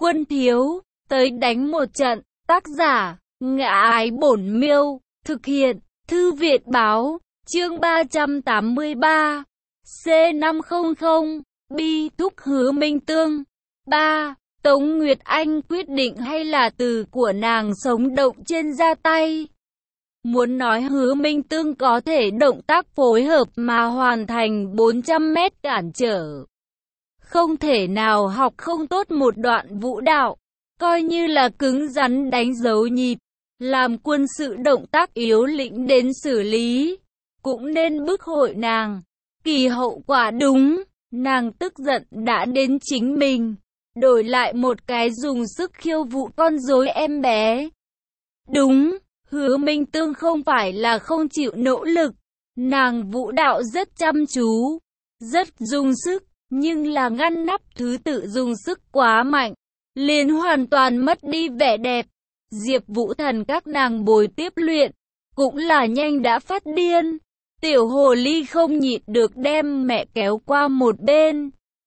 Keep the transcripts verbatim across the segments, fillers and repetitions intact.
Quân thiếu, tới đánh một trận. Tác giả, Ngã Ái Bổn Miêu. Thực hiện, Thư Việt Báo. Chương ba trăm tám mươi ba. C năm trăm. Bi thúc Hứa Minh Tương. ba. Tống Nguyệt Anh quyết định hay là từ của nàng sống động trên da tay. Muốn nói Hứa Minh Tương có thể động tác phối hợp mà hoàn thành bốn trăm mét cản trở. Không thể nào học không tốt một đoạn vũ đạo, coi như là cứng rắn đánh dấu nhịp, làm quân sự động tác yếu lĩnh đến xử lý, cũng nên bức hội nàng. Kỳ hậu quả đúng, nàng tức giận đã đến chính mình, đổi lại một cái dùng sức khiêu vũ con rối em bé. Đúng, Hứa Minh Tương không phải là không chịu nỗ lực, nàng vũ đạo rất chăm chú, rất dùng sức, nhưng là ngăn nắp thứ tự dùng sức quá mạnh, liền hoàn toàn mất đi vẻ đẹp. Diệp Vũ Thần các nàng bồi tiếp luyện, cũng là nhanh đã phát điên. Tiểu hồ ly không nhịn được đem mẹ kéo qua một bên.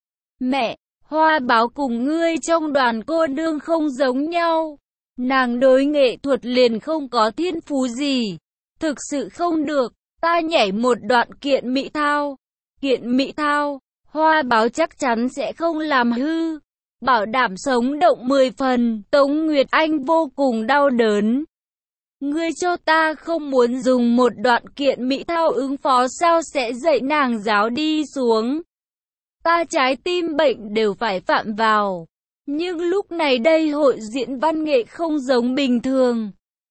Mẹ, Hoa Báo cùng ngươi trong đoàn cô nương không giống nhau. Nàng đối nghệ thuật liền không có thiên phú gì. Thực sự không được, ta nhảy một đoạn kiện mỹ thao. Kiện mỹ thao, Hoa Báo chắc chắn sẽ không làm hư. Bảo đảm sống động mười phần, Tống Nguyệt Anh vô cùng đau đớn. Ngươi cho ta không muốn dùng một đoạn kiện mỹ thao ứng phó sao sẽ dạy nàng giáo đi xuống. Ta trái tim bệnh đều phải phạm vào. Nhưng lúc này đây hội diễn văn nghệ không giống bình thường.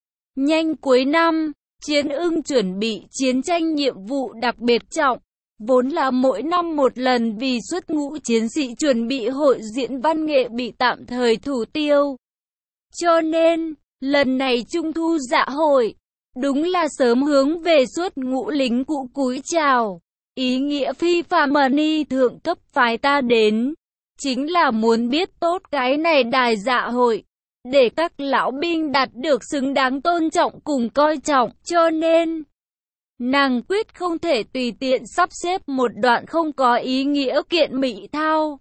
Nhanh cuối năm, Chiến Ưng chuẩn bị chiến tranh nhiệm vụ đặc biệt trọng. Vốn là mỗi năm một lần vì xuất ngũ chiến sĩ chuẩn bị hội diễn văn nghệ bị tạm thời thủ tiêu. Cho nên, lần này Trung thu dạ hội, đúng là sớm hướng về xuất ngũ lính cũ cúi chào. Ý nghĩa phi phàm ni thượng cấp phái ta đến, chính là muốn biết tốt cái này đài dạ hội, để các lão binh đạt được xứng đáng tôn trọng cùng coi trọng. Cho nên, nàng quyết không thể tùy tiện sắp xếp một đoạn không có ý nghĩa kiện mỹ thao.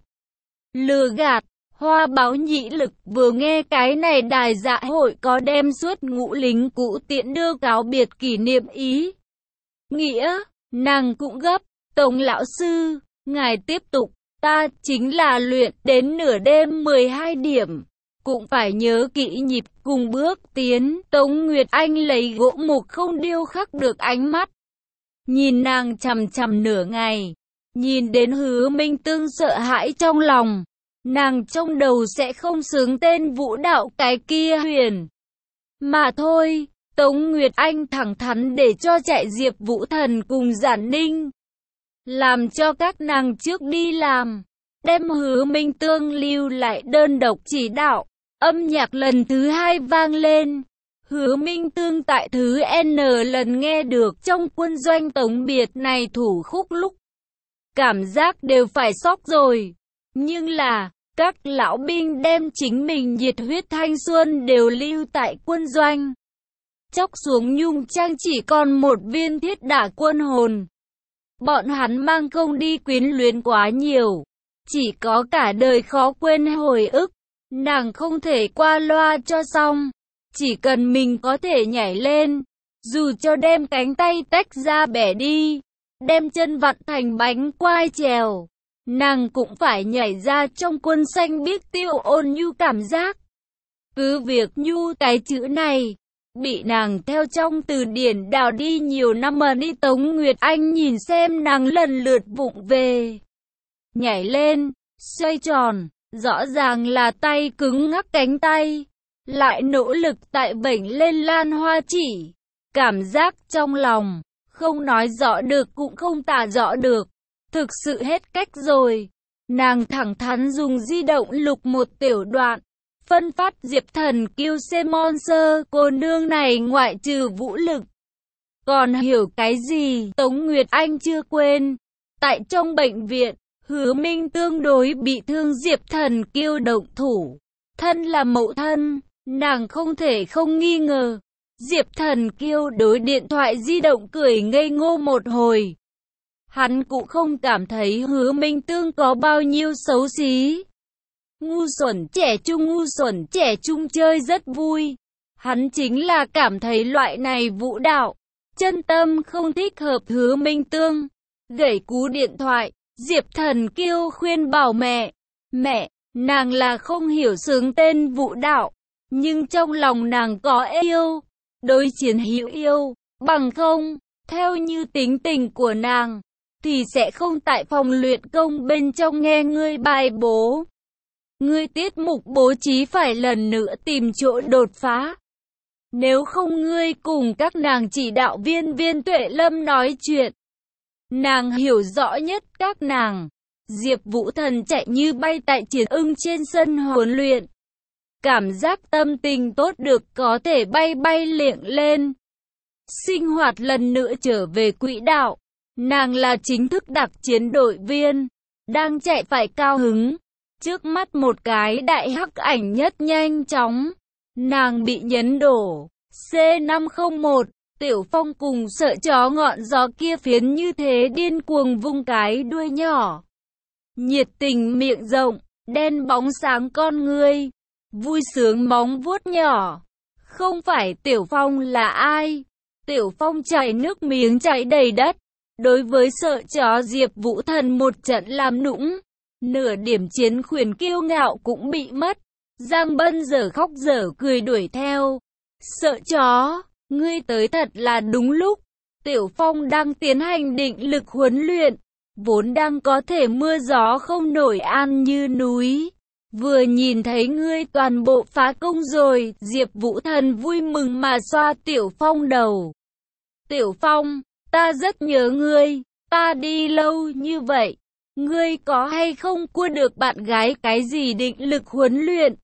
Lừa gạt, Hoa Báo nhĩ lực vừa nghe cái này đài dạ hội có đem suốt ngũ lính cũ tiễn đưa cáo biệt kỷ niệm ý. Nghĩa, nàng cũng gấp, Tống lão sư, ngài tiếp tục, ta chính là luyện đến nửa đêm mười hai điểm. Cũng phải nhớ kỹ nhịp cùng bước tiến. Tống Nguyệt Anh lấy gỗ mục không điêu khắc được ánh mắt, nhìn nàng chằm chằm nửa ngày, nhìn đến Hứa Minh Tương sợ hãi trong lòng. Nàng trong đầu sẽ không sướng tên vũ đạo cái kia huyền mà thôi. Tống Nguyệt Anh thẳng thắn để cho chạy Diệp Vũ Thần cùng Giản Ninh, làm cho các nàng trước đi làm, đem Hứa Minh Tương lưu lại đơn độc chỉ đạo. Âm nhạc lần thứ hai vang lên. Hứa Minh Tương tại thứ N lần nghe được trong quân doanh Tống Biệt này thủ khúc lúc, cảm giác đều phải sốc rồi. Nhưng là, các lão binh đem chính mình nhiệt huyết thanh xuân đều lưu tại quân doanh. Chóc xuống nhung trang chỉ còn một viên thiết đả quân hồn. Bọn hắn mang công đi quyến luyến quá nhiều, chỉ có cả đời khó quên hồi ức. Nàng không thể qua loa cho xong, chỉ cần mình có thể nhảy lên, dù cho đem cánh tay tách ra bẻ đi, đem chân vặn thành bánh quai trèo, nàng cũng phải nhảy ra trong quân xanh biết tiêu ôn nhu cảm giác. Cứ việc nhu cái chữ này, bị nàng theo trong từ điển đào đi nhiều năm mà đi. Tống Nguyệt Anh nhìn xem nàng lần lượt vụng về, nhảy lên, xoay tròn. Rõ ràng là tay cứng ngắc cánh tay, lại nỗ lực tại vểnh lên lan hoa chỉ. Cảm giác trong lòng, không nói rõ được cũng không tả rõ được. Thực sự hết cách rồi. Nàng thẳng thắn dùng di động lục một tiểu đoạn, phân phát Diệp Thần kiêu xe monster. Cô nương này ngoại trừ vũ lực, còn hiểu cái gì? Tống Nguyệt Anh chưa quên. Tại trong bệnh viện, Hứa Minh Tương đối bị thương Diệp Thần kiêu động thủ. Thân là mẫu thân, nàng không thể không nghi ngờ. Diệp Thần kiêu đối điện thoại di động cười ngây ngô một hồi. Hắn cũng không cảm thấy Hứa Minh Tương có bao nhiêu xấu xí. Ngu xuẩn trẻ trung, ngu xuẩn trẻ trung chơi rất vui. Hắn chính là cảm thấy loại này vũ đạo, chân tâm không thích hợp. Hứa Minh Tương gẩy cú điện thoại, Diệp Thần Kiêu khuyên bảo mẹ, mẹ, nàng là không hiểu sướng tên vũ đạo, nhưng trong lòng nàng có yêu, đối chiến hữu yêu, bằng không, theo như tính tình của nàng, thì sẽ không tại phòng luyện công bên trong nghe ngươi bài bố. Ngươi tiết mục bố trí phải lần nữa tìm chỗ đột phá. Nếu không ngươi cùng các nàng chỉ đạo viên Viên Tuệ Lâm nói chuyện. Nàng hiểu rõ nhất các nàng. Diệp Vũ Thần chạy như bay tại Triển Ưng trên sân huấn luyện. Cảm giác tâm tình tốt được có thể bay bay liệng lên. Sinh hoạt lần nữa trở về quỹ đạo. Nàng là chính thức đặc chiến đội viên. Đang chạy phải cao hứng. Trước mắt một cái đại hắc ảnh nhất nhanh chóng. Nàng bị nhấn đổ. C năm không một, Tiểu Phong cùng sợ chó ngọn gió kia phiến như thế điên cuồng vung cái đuôi nhỏ. Nhiệt tình miệng rộng, đen bóng sáng con ngươi, vui sướng móng vuốt nhỏ. Không phải Tiểu Phong là ai? Tiểu Phong chảy nước miếng chảy đầy đất. Đối với sợ chó Diệp Vũ Thần một trận làm nũng, nửa điểm chiến khuyển kiêu ngạo cũng bị mất. Giang Bân dở khóc dở cười đuổi theo. Sợ chó, ngươi tới thật là đúng lúc. Tiểu Phong đang tiến hành định lực huấn luyện, vốn đang có thể mưa gió không nổi an như núi. Vừa nhìn thấy ngươi toàn bộ phá công rồi, Diệp Vũ Thần vui mừng mà xoa Tiểu Phong đầu. Tiểu Phong, ta rất nhớ ngươi, ta đi lâu như vậy, ngươi có hay không cua được bạn gái cái gì định lực huấn luyện?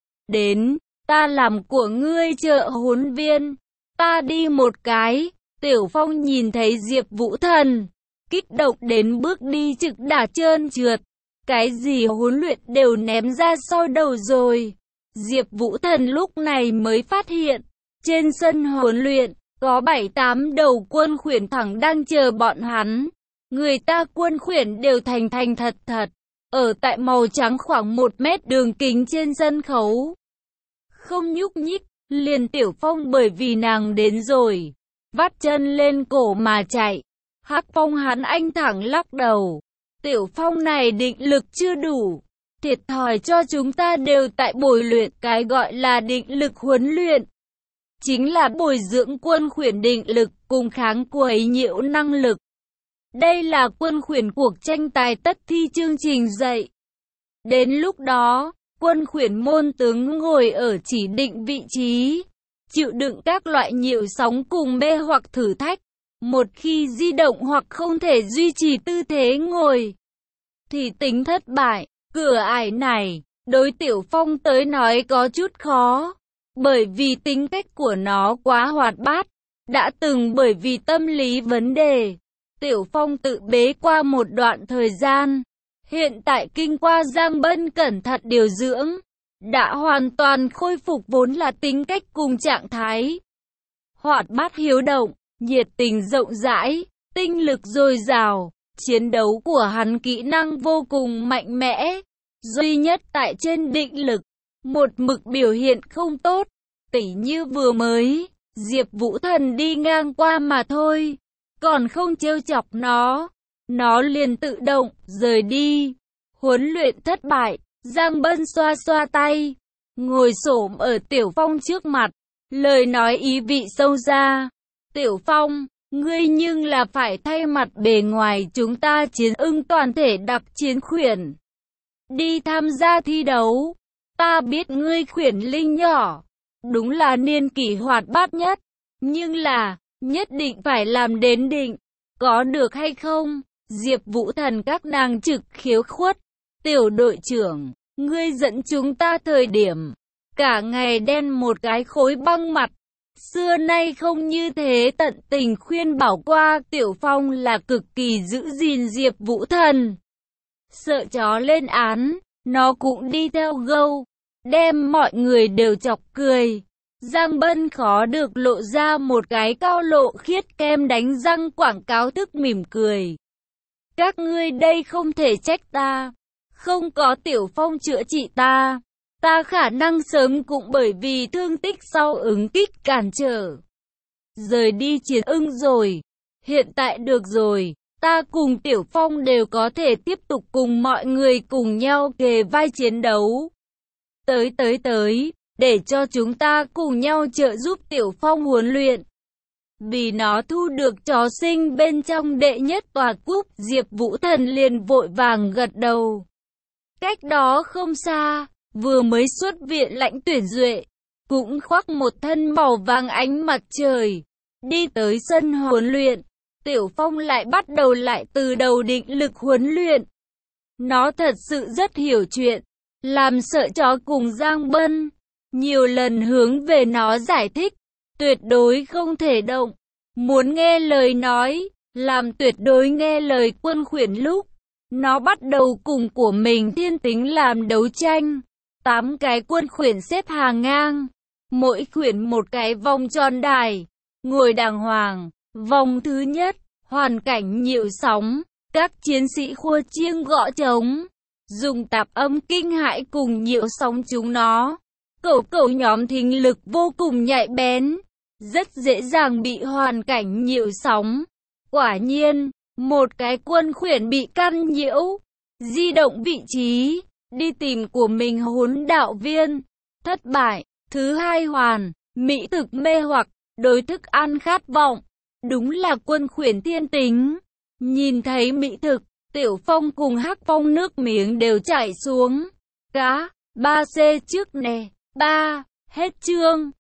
Đến, ta làm của ngươi trợ huấn viên, ta đi một cái. Tiểu Phong nhìn thấy Diệp Vũ Thần, kích động đến bước đi trực đả trơn trượt. Cái gì huấn luyện đều ném ra sau đầu rồi. Diệp Vũ Thần lúc này mới phát hiện, trên sân huấn luyện, có bảy tám đầu quân khuyển thẳng đang chờ bọn hắn. Người ta quân khuyển đều thành thành thật thật, ở tại màu trắng khoảng một mét đường kính trên sân khấu. Không nhúc nhích, liền Tiểu Phong bởi vì nàng đến rồi, vắt chân lên cổ mà chạy. Hắc Phong hắn anh thẳng lắc đầu. Tiểu Phong này định lực chưa đủ, thiệt thòi cho chúng ta đều tại bồi luyện. Cái gọi là định lực huấn luyện, chính là bồi dưỡng quân khuyển định lực cùng kháng quấy nhiễu năng lực. Đây là quân khuyển cuộc tranh tài tất thi chương trình dạy. Đến lúc đó, quân khuyển môn tướng ngồi ở chỉ định vị trí, chịu đựng các loại nhiễu sóng cùng mê hoặc thử thách. Một khi di động hoặc không thể duy trì tư thế ngồi, thì tính thất bại. Cửa ải này, đối Tiểu Phong tới nói có chút khó, bởi vì tính cách của nó quá hoạt bát. Đã từng bởi vì tâm lý vấn đề, Tiểu Phong tự bế qua một đoạn thời gian. Hiện tại kinh qua Giang Bân cẩn thận điều dưỡng, đã hoàn toàn khôi phục vốn là tính cách cùng trạng thái. Hoạt bát hiếu động, nhiệt tình rộng rãi, tinh lực dồi dào, chiến đấu của hắn kỹ năng vô cùng mạnh mẽ. Duy nhất tại trên định lực, một mực biểu hiện không tốt, tỉ như vừa mới, Diệp Vũ Thần đi ngang qua mà thôi, còn không trêu chọc nó, nó liền tự động, rời đi. Huấn luyện thất bại, Giang Bân xoa xoa tay, ngồi xổm ở Tiểu Phong trước mặt, lời nói ý vị sâu xa. Tiểu Phong, ngươi nhưng là phải thay mặt bề ngoài chúng ta Chiến Ưng toàn thể đặc chiến khuyển, đi tham gia thi đấu. Ta biết ngươi khuyển linh nhỏ, đúng là niên kỷ hoạt bát nhất, nhưng là, nhất định phải làm đến định, có được hay không? Diệp Vũ Thần các nàng trực khiếu khuất. Tiểu đội trưởng, ngươi dẫn chúng ta thời điểm, cả ngày đen một cái khối băng mặt. Xưa nay không như thế, tận tình khuyên bảo qua. Tiểu Phong là cực kỳ giữ gìn Diệp Vũ Thần. Sợ chó lên án, nó cũng đi theo gâu, đem mọi người đều chọc cười. Giang Bân khó được lộ ra một cái cao lộ khiết kem đánh răng quảng cáo thức mỉm cười. Các ngươi đây không thể trách ta. Không có Tiểu Phong chữa trị ta, ta khả năng sớm cũng bởi vì thương tích sau ứng kích cản trở. Rời đi chiến ưng rồi. Hiện tại được rồi, ta cùng Tiểu Phong đều có thể tiếp tục cùng mọi người cùng nhau kề vai chiến đấu. Tới tới tới, để cho chúng ta cùng nhau trợ giúp Tiểu Phong huấn luyện. Vì nó thu được chó sinh bên trong đệ nhất tòa cúp, Diệp Vũ Thần liền vội vàng gật đầu. Cách đó không xa, vừa mới xuất viện Lãnh Tuyển Duệ, cũng khoác một thân màu vàng ánh mặt trời, đi tới sân huấn luyện. Tiểu Phong lại bắt đầu lại từ đầu định lực huấn luyện. Nó thật sự rất hiểu chuyện, làm sợ chó cùng Giang Bân, nhiều lần hướng về nó giải thích, tuyệt đối không thể động, muốn nghe lời nói, làm tuyệt đối nghe lời Quân Khuyển lúc. Nó bắt đầu cùng của mình thiên tính làm đấu tranh. Tám cái Quân Khuyển xếp hàng ngang, mỗi khuyển một cái vòng tròn đài, ngồi đàng hoàng. Vòng thứ nhất, hoàn cảnh nhiễu sóng, các chiến sĩ khua chiêng gõ trống, dùng tạp âm kinh hãi cùng nhiễu sóng chúng nó. Cẩu cẩu nhóm thính lực vô cùng nhạy bén, rất dễ dàng bị hoàn cảnh nhiễu sóng. Quả nhiên, một cái Quân Khuyển bị căn nhiễu, di động vị trí, đi tìm của mình huấn đạo viên. Thất bại. Thứ hai hoàn, mỹ thực mê hoặc, đối thức ăn khát vọng. Đúng là Quân Khuyển thiên tính. Nhìn thấy mỹ thực, Tiểu Phong cùng Hắc Phong nước miếng đều chảy xuống. Cá, ba C trước nè. Ba, hết chương.